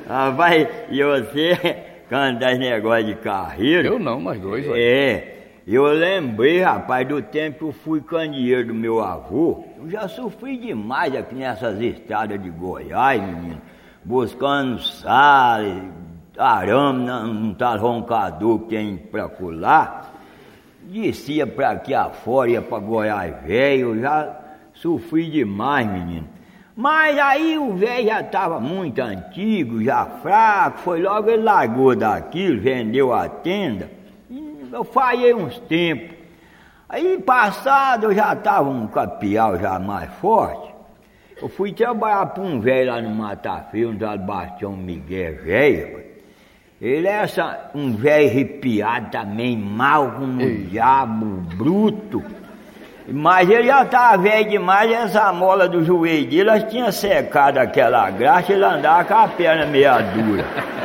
Rapaz, e você canta esse negócio de carreira? Eu não, nós dois. Eu lembrei, rapaz, do tempo que eu fui candeeiro do meu avô. Eu já sofri demais aqui nessas estradas de Goiás, menino. Buscando sal, arame num tal roncador que tem pra colar. Descia pra aqui afora, ia pra Goiás velho. Eu já sofri demais, menino. Mas aí o velho já estava muito antigo, já fraco, foi logo ele largou daquilo, vendeu a tenda. E eu falhei uns tempos. Aí passado eu já estava um capial já mais forte. Eu fui trabalhar para um velho lá no Mata Feia, um tal Bastião Miguel velho. Ele é um velho arrepiado também, mal como um diabo, bruto. Mas ele já estava velho demais, essa mola do joelho dele, elas tinham secado aquela graxa, ele andava com a perna meia dura.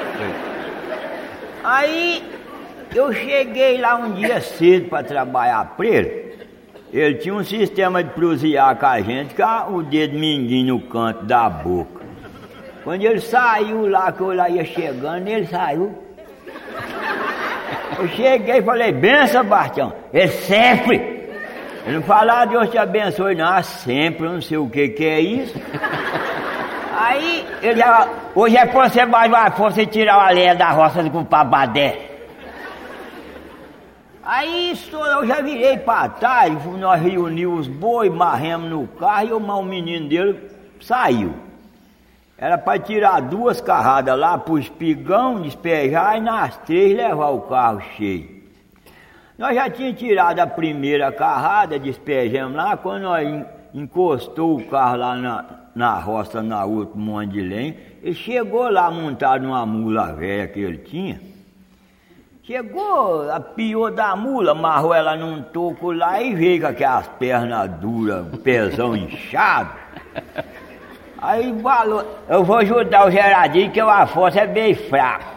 Aí eu cheguei lá um dia cedo para trabalhar para ele. Ele tinha um sistema de prosear com a gente, com o dedo mindinho no canto da boca. Quando ele saiu lá, que eu lá ia chegando, ele saiu. Eu cheguei e falei, benção, Bastião. Ele sempre. Ele não falava, Deus te abençoe, não, sempre, eu não sei o que é isso. Aí, ele já, hoje é pra você mais uma força e tirar a lenha da roça com o Pabadé. Aí, eu já virei pra trás, nós reunimos os boi, marremos no carro e o menino dele saiu. Era pra tirar 2 carradas lá pro espigão, despejar e nas 3 levar o carro cheio. Nós já tínhamos tirado a primeira carrada, despejamos lá, quando nós encostou o carro lá na roça, na outra monte de lenha, ele chegou lá montado numa mula velha que ele tinha. Chegou, apiou da mula, amarrou ela num toco lá e veio com aquelas pernas duras, pezão inchado. Aí falou, eu vou ajudar o Gerardinho que a força é bem fraca.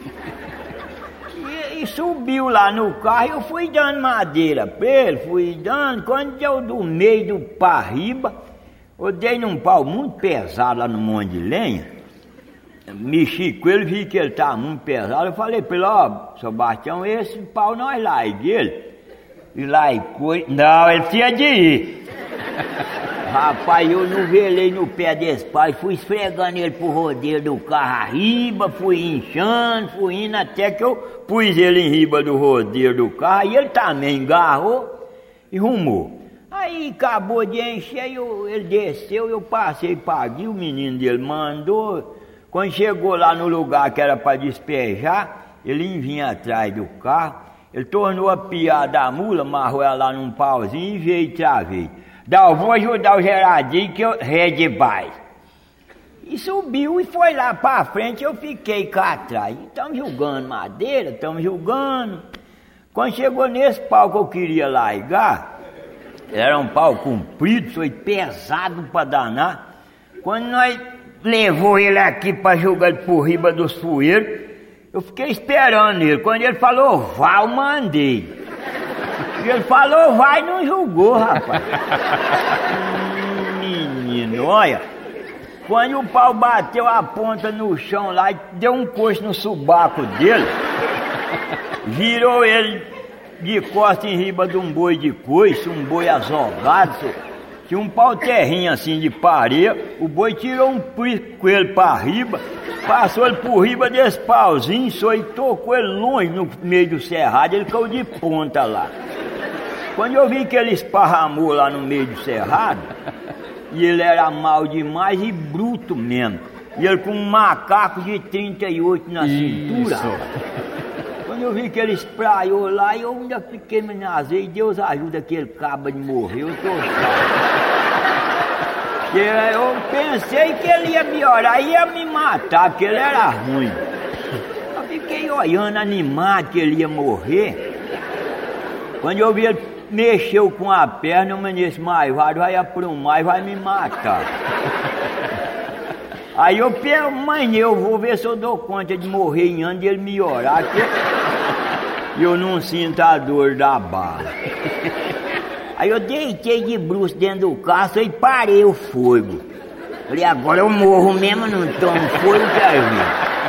E subiu lá no carro e eu fui dando madeira pra ele, fui dando. Quando deu do meio do parriba, eu dei num pau muito pesado lá no monte de lenha. Mexi com ele, vi que ele estava muito pesado. Eu falei pra ele, ó, seu Bastião, esse pau nós largue ele. E largou, não, ele tinha de ir. Rapaz, eu não velei no pé desse pai, fui esfregando ele pro rodeio do carro arriba, fui inchando, fui indo até que eu pus ele em riba do rodeio do carro e ele também agarrou e rumou. Aí acabou de encher, ele desceu, eu passei, paguei, o menino dele mandou. Quando chegou lá no lugar que era para despejar, ele vinha atrás do carro, ele tornou a piar da mula, amarrou ela lá num pauzinho e veio outra vez. Eu vou ajudar o Gerardinho que eu rede baixo. E subiu e foi lá pra frente, eu fiquei cá atrás. Estamos julgando madeira, estamos julgando. Quando chegou nesse pau que eu queria largar, era um pau comprido, foi pesado pra danar. Quando nós levou ele aqui pra jogar ele por riba dos fueiros, eu fiquei esperando ele. Quando ele falou, vá, eu mandei. Ele falou, vai, não julgou, rapaz. Menino, olha. Quando o pau bateu a ponta no chão lá, deu um coice no subaco dele, virou ele de costas em riba de um boi de coice, um boi azogado. Tinha um pau terrinho assim de parede, o boi tirou um prisco com ele pra riba, passou ele por riba desse pauzinho, só e tocou ele longe no meio do cerrado, ele caiu de ponta lá. Quando eu vi que ele esparramou lá no meio do cerrado, e ele era mal demais e bruto mesmo, e ele com um macaco de 38 na cintura. Quando eu vi que ele espraiou lá, eu ainda fiquei me nasei, Deus ajuda aquele cabo de morrer, eu tô eu pensei que ele ia me orar, ia me matar, porque ele era ruim. Eu fiquei olhando, animado que ele ia morrer. Quando eu vi ele mexeu com a perna, eu nesse maivado vai aprumar e vai me matar. Aí eu pensei, mãe, eu vou ver se eu dou conta de morrer em ano e ele me orar, que eu não sinto a dor da bala. Aí eu deitei de bruço dentro do carro e parei o fogo. Falei, agora eu morro mesmo, não tomo fogo, quero ver.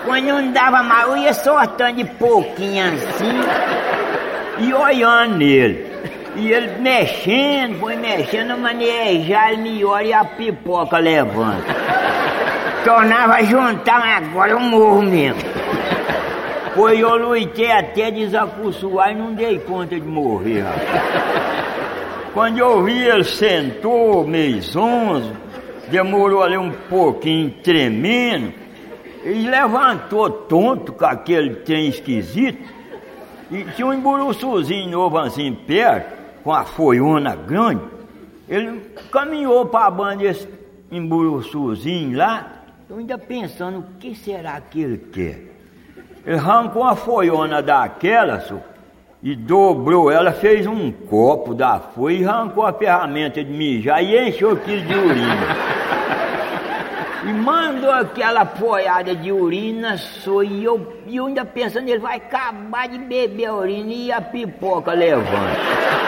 Quando não dava mais, eu ia soltando de pouquinho assim e olhando nele. E ele mexendo, foi mexendo, manejar, ele me olha e a pipoca levanta. Tornava a juntar, mas agora eu morro mesmo. Foi, eu lutei até desacostumar e não dei conta de morrer, rapaz. Quando eu vi ele sentou, meio zonzo, demorou ali um pouquinho tremendo, e levantou tonto com aquele trem esquisito, e tinha um emburuçuzinho novo assim perto, com a folhona grande. Ele caminhou para a banda desse emburuçuzinho lá, eu ainda pensando, o que será que ele quer? Ele arrancou uma folhona daquela, e dobrou ela, fez um copo da folha e arrancou a ferramenta de mijar e encheu aquilo de urina. E mandou aquela folhada de urina, e eu ainda pensando, ele vai acabar de beber a urina e a pipoca levanta.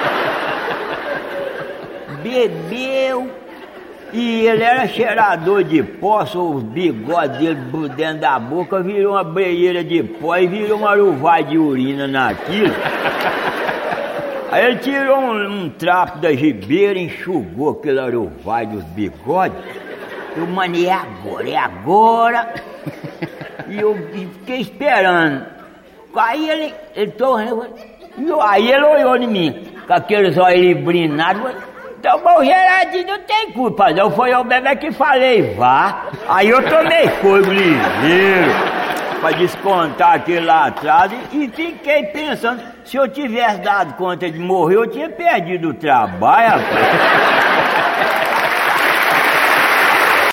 Bebeu, e ele era cheirador de pó, os bigodes dele por dentro da boca, virou uma breieira de pó e virou uma aruvai de urina naquilo. Aí ele tirou um trapo da gibeira, enxugou aquele aruvai dos bigodes. Eu manei, é agora. E eu fiquei esperando. Aí ele tornou, aí ele olhou em mim, com aqueles olhos brinados. Então, bom, Gerardinho, não tem culpa, não. Foi eu mesmo que falei, vá. Aí eu tomei fogo ligeiro pra descontar aquele lá atrás e fiquei pensando, se eu tivesse dado conta de morrer, eu tinha perdido o trabalho, rapaz.